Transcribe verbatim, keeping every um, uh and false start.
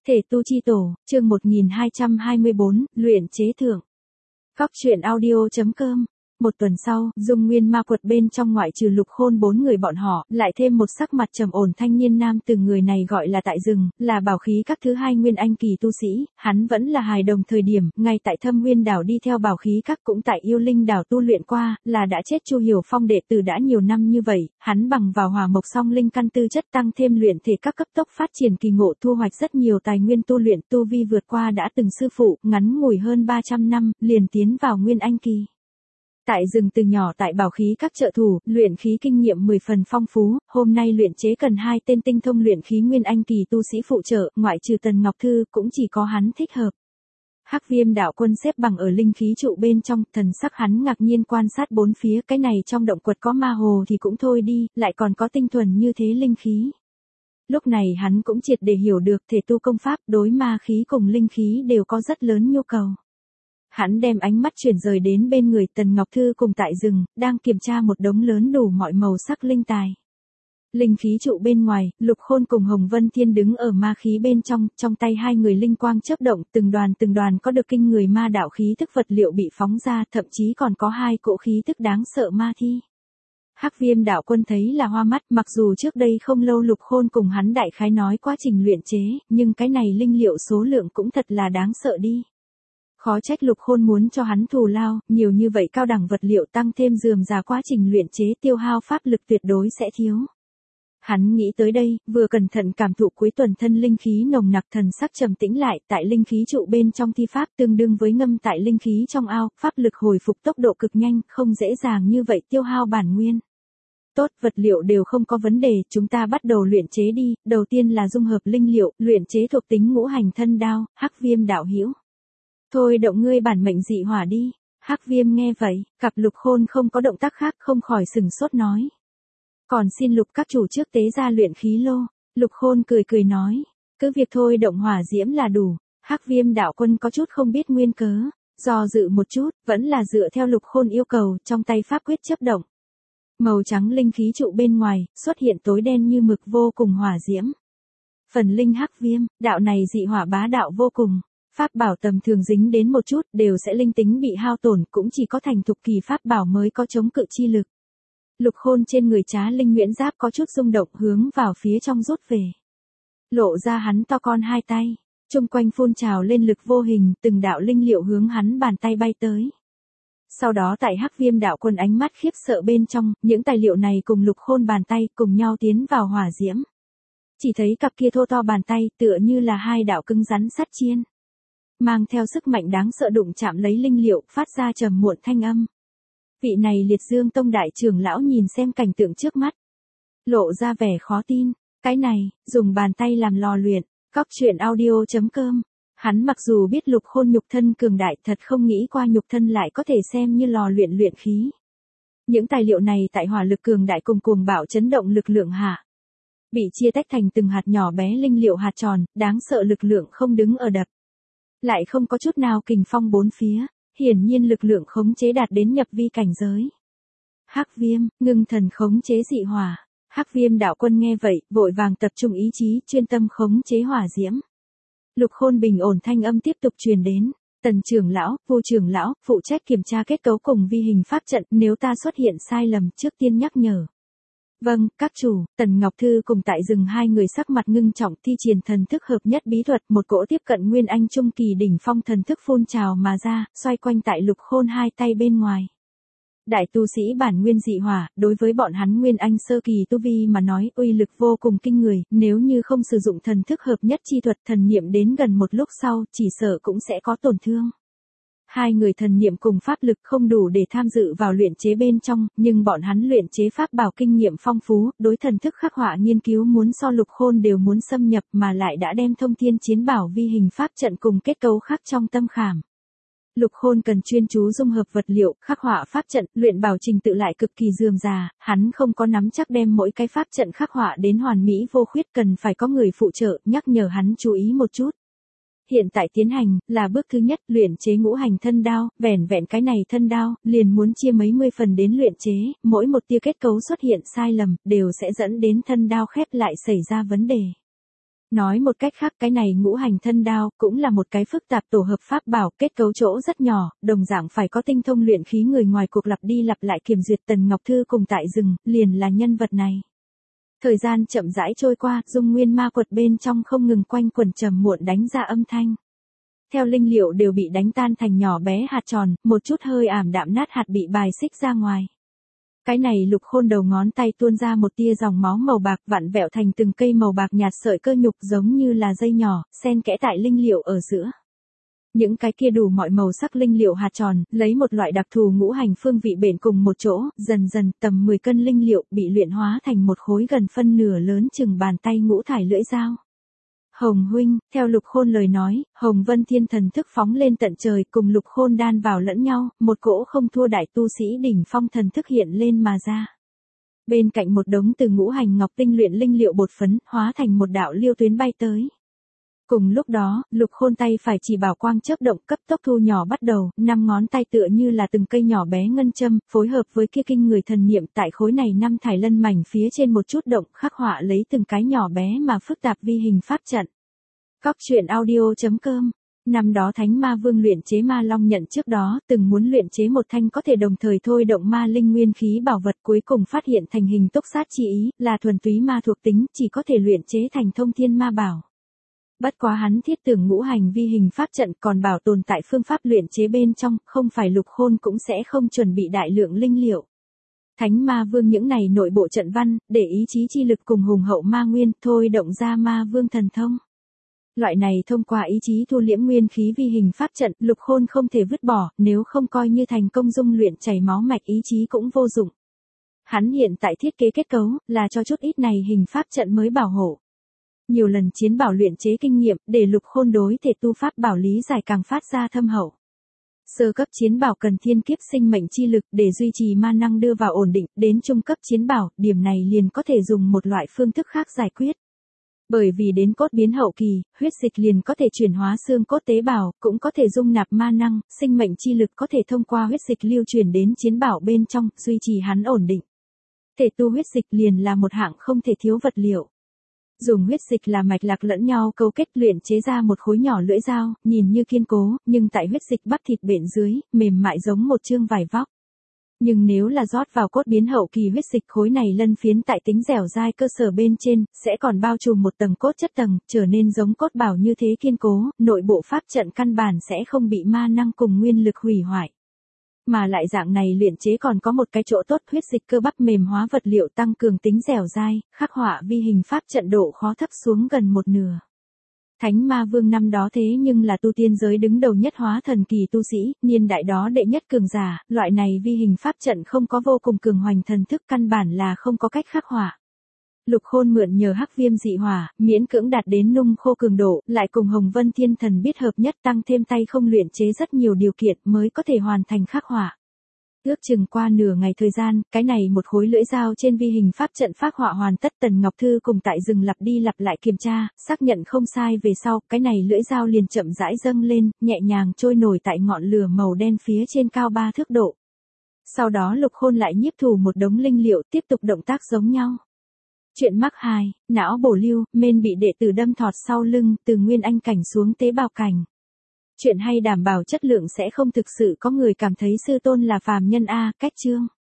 Thể tu chi tổ, chương một nghìn hai trăm hai mươi bốn, luyện chế thượng. Góc truyện audio.com. Một tuần sau, Dung Nguyên Ma Quật bên trong ngoại trừ Lục Khôn bốn người bọn họ, lại thêm một sắc mặt trầm ổn thanh niên nam, từ người này gọi là Tại Rừng, là bảo khí các thứ hai nguyên anh kỳ tu sĩ, hắn vẫn là hài đồng thời điểm, ngay tại Thâm Nguyên đảo đi theo bảo khí các, cũng tại Yêu Linh đảo tu luyện qua, là đã chết Chu Hiểu Phong đệ tử đã nhiều năm như vậy, hắn bằng vào hỏa mộc song linh căn tư chất tăng thêm luyện thể các cấp tốc phát triển kỳ ngộ, thu hoạch rất nhiều tài nguyên tu luyện, tu vi vượt qua đã từng sư phụ, ngắn ngủi hơn ba trăm năm, liền tiến vào nguyên anh kỳ. Tại Rừng từ nhỏ tại bảo khí các trợ thủ, luyện khí kinh nghiệm mười phần phong phú, hôm nay luyện chế cần hai tên tinh thông luyện khí nguyên anh kỳ tu sĩ phụ trợ, ngoại trừ Tần Ngọc Thư, cũng chỉ có hắn thích hợp. Hắc Viêm đạo quân xếp bằng ở linh khí trụ bên trong, thần sắc hắn ngạc nhiên quan sát bốn phía, cái này trong động quật có ma hồ thì cũng thôi đi, lại còn có tinh thuần như thế linh khí. Lúc này hắn cũng triệt để hiểu được thể tu công pháp, đối ma khí cùng linh khí đều có rất lớn nhu cầu. Hắn đem ánh mắt chuyển rời đến bên người Tần Ngọc Thư cùng Tại Rừng, đang kiểm tra một đống lớn đủ mọi màu sắc linh tài. Linh khí trụ bên ngoài, Lục Khôn cùng Hồng Vân Thiên đứng ở ma khí bên trong, trong tay hai người linh quang chớp động, từng đoàn từng đoàn có được kinh người ma đạo khí tức vật liệu bị phóng ra, thậm chí còn có hai cỗ khí tức đáng sợ ma thi. Hắc Viêm đạo quân thấy là hoa mắt, mặc dù trước đây không lâu Lục Khôn cùng hắn đại khái nói quá trình luyện chế, nhưng cái này linh liệu số lượng cũng thật là đáng sợ đi. Khó trách Lục Khôn muốn cho hắn thù lao, nhiều như vậy cao đẳng vật liệu tăng thêm rườm rà quá trình luyện chế, tiêu hao pháp lực tuyệt đối sẽ thiếu. Hắn nghĩ tới đây, vừa cẩn thận cảm thụ cuối tuần thân linh khí nồng nặc, thần sắc trầm tĩnh lại, tại linh khí trụ bên trong thi pháp tương đương với ngâm tại linh khí trong ao, pháp lực hồi phục tốc độ cực nhanh, không dễ dàng như vậy tiêu hao bản nguyên. Tốt, vật liệu đều không có vấn đề, chúng ta bắt đầu luyện chế đi, đầu tiên là dung hợp linh liệu, luyện chế thuộc tính ngũ hành thân đao, Hắc Viêm đạo hữu. Thôi động ngươi bản mệnh dị hỏa đi. Hắc Viêm nghe vậy, cặp Lục Khôn không có động tác khác, không khỏi sừng sốt nói. Còn xin Lục các chủ trước tế ra luyện khí lô. Lục Khôn cười cười nói, cứ việc thôi động hỏa diễm là đủ. Hắc Viêm đạo quân có chút không biết nguyên cớ, do dự một chút, vẫn là dựa theo Lục Khôn yêu cầu, trong tay pháp quyết chớp động. Màu trắng linh khí trụ bên ngoài, xuất hiện tối đen như mực vô cùng hỏa diễm. Phần linh Hắc Viêm, đạo này dị hỏa bá đạo vô cùng. Pháp bảo tầm thường dính đến một chút đều sẽ linh tính bị hao tổn, cũng chỉ có thành thục kỳ pháp bảo mới có chống cự chi lực. Lục Khôn trên người Trá Linh Nguyễn Giáp có chút rung động, hướng vào phía trong rút về. Lộ ra hắn to con hai tay, chung quanh phun trào lên lực vô hình, từng đạo linh liệu hướng hắn bàn tay bay tới. Sau đó tại Hắc Viêm đạo quân ánh mắt khiếp sợ bên trong, những tài liệu này cùng Lục Khôn bàn tay cùng nhau tiến vào hỏa diễm. Chỉ thấy cặp kia thô to bàn tay tựa như là hai đạo cứng rắn sắt chiên. Mang theo sức mạnh đáng sợ đụng chạm lấy linh liệu, phát ra trầm muộn thanh âm. Vị này Liệt Dương Tông đại trưởng lão nhìn xem cảnh tượng trước mắt, lộ ra vẻ khó tin, cái này, dùng bàn tay làm lò luyện, góc truyện audio.com. Hắn mặc dù biết Lục Khôn nhục thân cường đại, thật không nghĩ qua nhục thân lại có thể xem như lò luyện luyện khí. Những tài liệu này tại hỏa lực cường đại cùng cuồng bạo chấn động lực lượng hạ, bị chia tách thành từng hạt nhỏ bé linh liệu hạt tròn, đáng sợ lực lượng không đứng ở đập. Lại không có chút nào kình phong bốn phía, hiển nhiên lực lượng khống chế đạt đến nhập vi cảnh giới. Hắc Viêm, ngưng thần khống chế dị hỏa. Hắc Viêm đạo quân nghe vậy, vội vàng tập trung ý chí, chuyên tâm khống chế hỏa diễm. Lục Khôn bình ổn thanh âm tiếp tục truyền đến. Tần trưởng lão, Vu trưởng lão, phụ trách kiểm tra kết cấu cùng vi hình pháp trận, nếu ta xuất hiện sai lầm trước tiên nhắc nhở. Vâng, các chủ. Tần Ngọc Thư cùng Tại Rừng hai người sắc mặt ngưng trọng, thi triển thần thức hợp nhất bí thuật, một cỗ tiếp cận nguyên anh trung kỳ đỉnh phong thần thức phun trào mà ra, xoay quanh tại Lục Khôn hai tay bên ngoài. Đại tu sĩ bản nguyên dị hỏa, đối với bọn hắn nguyên anh sơ kỳ tu vi mà nói, uy lực vô cùng kinh người, nếu như không sử dụng thần thức hợp nhất chi thuật, thần niệm đến gần một lúc sau, chỉ sợ cũng sẽ có tổn thương. Hai người thần niệm cùng pháp lực không đủ để tham dự vào luyện chế bên trong, nhưng bọn hắn luyện chế pháp bảo kinh nghiệm phong phú, đối thần thức khắc họa nghiên cứu muốn so Lục Khôn đều muốn xâm nhập, mà lại đã đem thông thiên chiến bảo vi hình pháp trận cùng kết cấu khắc trong tâm khảm. Lục Khôn cần chuyên chú dung hợp vật liệu, khắc họa pháp trận, luyện bảo trình tự lại cực kỳ rườm rà, hắn không có nắm chắc đem mỗi cái pháp trận khắc họa đến hoàn mỹ vô khuyết, cần phải có người phụ trợ, nhắc nhở hắn chú ý một chút. Hiện tại tiến hành, là bước thứ nhất, luyện chế ngũ hành thân đao, vẻn vẹn cái này thân đao, liền muốn chia mấy mươi phần đến luyện chế, mỗi một tia kết cấu xuất hiện sai lầm, đều sẽ dẫn đến thân đao khép lại xảy ra vấn đề. Nói một cách khác, cái này ngũ hành thân đao cũng là một cái phức tạp tổ hợp pháp bảo, kết cấu chỗ rất nhỏ, đồng dạng phải có tinh thông luyện khí người ngoài cuộc lặp đi lặp lại kiểm duyệt. Tần Ngọc Thư cùng tại rừng, liền là nhân vật này. Thời gian chậm rãi trôi qua, dung nguyên ma quật bên trong không ngừng quanh quẩn trầm muộn đánh ra âm thanh. Theo linh liệu đều bị đánh tan thành nhỏ bé hạt tròn, một chút hơi ảm đạm nát hạt bị bài xích ra ngoài. Cái này Lục Khôn đầu ngón tay tuôn ra một tia dòng máu màu bạc vặn vẹo thành từng cây màu bạc nhạt sợi cơ nhục giống như là dây nhỏ, xen kẽ tại linh liệu ở giữa. Những cái kia đủ mọi màu sắc linh liệu hạt tròn, lấy một loại đặc thù ngũ hành phương vị bền cùng một chỗ, dần dần tầm mười cân linh liệu bị luyện hóa thành một khối gần phân nửa lớn chừng bàn tay ngũ thải lưỡi dao. Hồng huynh, theo Lục Khôn lời nói, Hồng Vân Thiên thần thức phóng lên tận trời cùng Lục Khôn đan vào lẫn nhau, một cỗ không thua đại tu sĩ đỉnh phong thần thức hiện lên mà ra. Bên cạnh một đống từ ngũ hành ngọc tinh luyện linh liệu bột phấn, hóa thành một đạo liêu tuyến bay tới. Cùng lúc đó, Lục Khôn tay phải chỉ bảo quang chớp động cấp tốc thu nhỏ bắt đầu, năm ngón tay tựa như là từng cây nhỏ bé ngân châm, phối hợp với kia kinh người thần niệm tại khối này năm thải lân mảnh phía trên một chút động khắc họa lấy từng cái nhỏ bé mà phức tạp vi hình pháp trận. Cóc truyện audio chấm com. Năm đó Thánh Ma Vương luyện chế Ma Long nhận trước đó, từng muốn luyện chế một thanh có thể đồng thời thôi động ma linh nguyên khí bảo vật, cuối cùng phát hiện thành hình túc sát chi ý, là thuần túy ma thuộc tính, chỉ có thể luyện chế thành thông thiên ma bảo. Bất quá hắn thiết tưởng ngũ hành vi hình pháp trận còn bảo tồn tại phương pháp luyện chế bên trong, không phải Lục Khôn cũng sẽ không chuẩn bị đại lượng linh liệu. Thánh Ma Vương những này nội bộ trận văn, để ý chí chi lực cùng hùng hậu ma nguyên, thôi động ra Ma Vương thần thông. Loại này thông qua ý chí thu liễm nguyên khí vi hình pháp trận, Lục Khôn không thể vứt bỏ, nếu không coi như thành công dung luyện chảy máu mạch ý chí cũng vô dụng. Hắn hiện tại thiết kế kết cấu, là cho chút ít này hình pháp trận mới bảo hộ. Nhiều lần chiến bảo luyện chế kinh nghiệm, để Lục Khôn đối thể tu pháp bảo lý giải càng phát ra thâm hậu. Sơ cấp chiến bảo cần thiên kiếp sinh mệnh chi lực để duy trì ma năng đưa vào ổn định, đến trung cấp chiến bảo, điểm này liền có thể dùng một loại phương thức khác giải quyết. Bởi vì đến cốt biến hậu kỳ, huyết dịch liền có thể chuyển hóa xương cốt tế bào, cũng có thể dung nạp ma năng, sinh mệnh chi lực có thể thông qua huyết dịch lưu truyền đến chiến bảo bên trong, duy trì hắn ổn định. Thể tu huyết dịch liền là một hạng không thể thiếu vật liệu. Dùng huyết dịch là mạch lạc lẫn nhau câu kết luyện chế ra một khối nhỏ lưỡi dao, nhìn như kiên cố, nhưng tại huyết dịch bắp thịt bện dưới, mềm mại giống một chương vải vóc. Nhưng nếu là rót vào cốt biến hậu kỳ huyết dịch, khối này lân phiến tại tính dẻo dai cơ sở bên trên, sẽ còn bao trùm một tầng cốt chất tầng, trở nên giống cốt bảo như thế kiên cố, nội bộ pháp trận căn bản sẽ không bị ma năng cùng nguyên lực hủy hoại. Mà lại dạng này luyện chế còn có một cái chỗ tốt, huyết dịch cơ bắp mềm hóa vật liệu tăng cường tính dẻo dai, khắc họa vi hình pháp trận độ khó thấp xuống gần một nửa. Thánh Ma Vương năm đó thế nhưng là tu tiên giới đứng đầu nhất hóa thần kỳ tu sĩ, niên đại đó đệ nhất cường giả, loại này vi hình pháp trận không có vô cùng cường hoành thần thức, căn bản là không có cách khắc họa. Lục Khôn mượn nhờ hắc viêm dị hỏa, miễn cưỡng đạt đến nung khô cường độ, lại cùng Hồng Vân Thiên thần biết hợp nhất, tăng thêm tay không luyện chế rất nhiều điều kiện mới có thể hoàn thành khắc họa. Ước chừng qua nửa ngày thời gian, cái này một khối lưỡi dao trên vi hình pháp trận phác họa hoàn tất. Tần Ngọc Thư cùng tại rừng lặp đi lặp lại kiểm tra, xác nhận không sai về sau, cái này lưỡi dao liền chậm rãi dâng lên, nhẹ nhàng trôi nổi tại ngọn lửa màu đen phía trên cao ba thước độ. Sau đó Lục Khôn lại nhiếp thủ một đống linh liệu, tiếp tục động tác giống nhau. Chuyện mắc hai, não bổ lưu, men bị đệ tử đâm thọt sau lưng, từ nguyên anh cảnh xuống tế bào cảnh. Chuyện hay đảm bảo chất lượng sẽ không thực sự có người cảm thấy sư tôn là phàm nhân a, cách chương.